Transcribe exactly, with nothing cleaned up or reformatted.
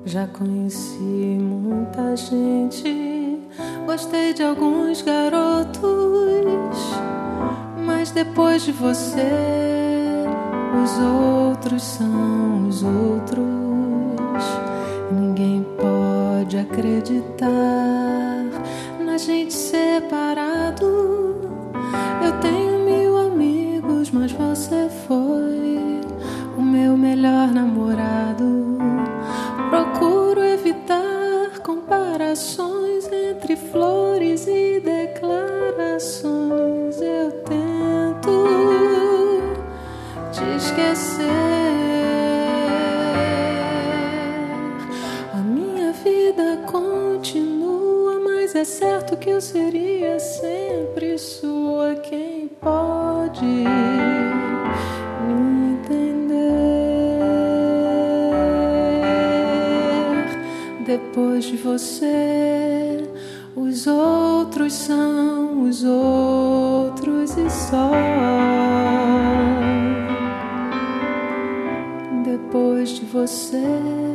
Já conheci muita gente, gostei de alguns garotos, mas depois de você, os outros são os outros. Ninguém pode acreditar na gente separado. Eu tenho mil amigos, mas você foi o meu melhor namorado. Procuro evitar comparações entre flores e declarações. Eu tento te esquecer. A minha vida continua, mas é certo que eu seria sempre sua. Quem pode me entender? Depois de você, os outros são os outros e só. Depois de você,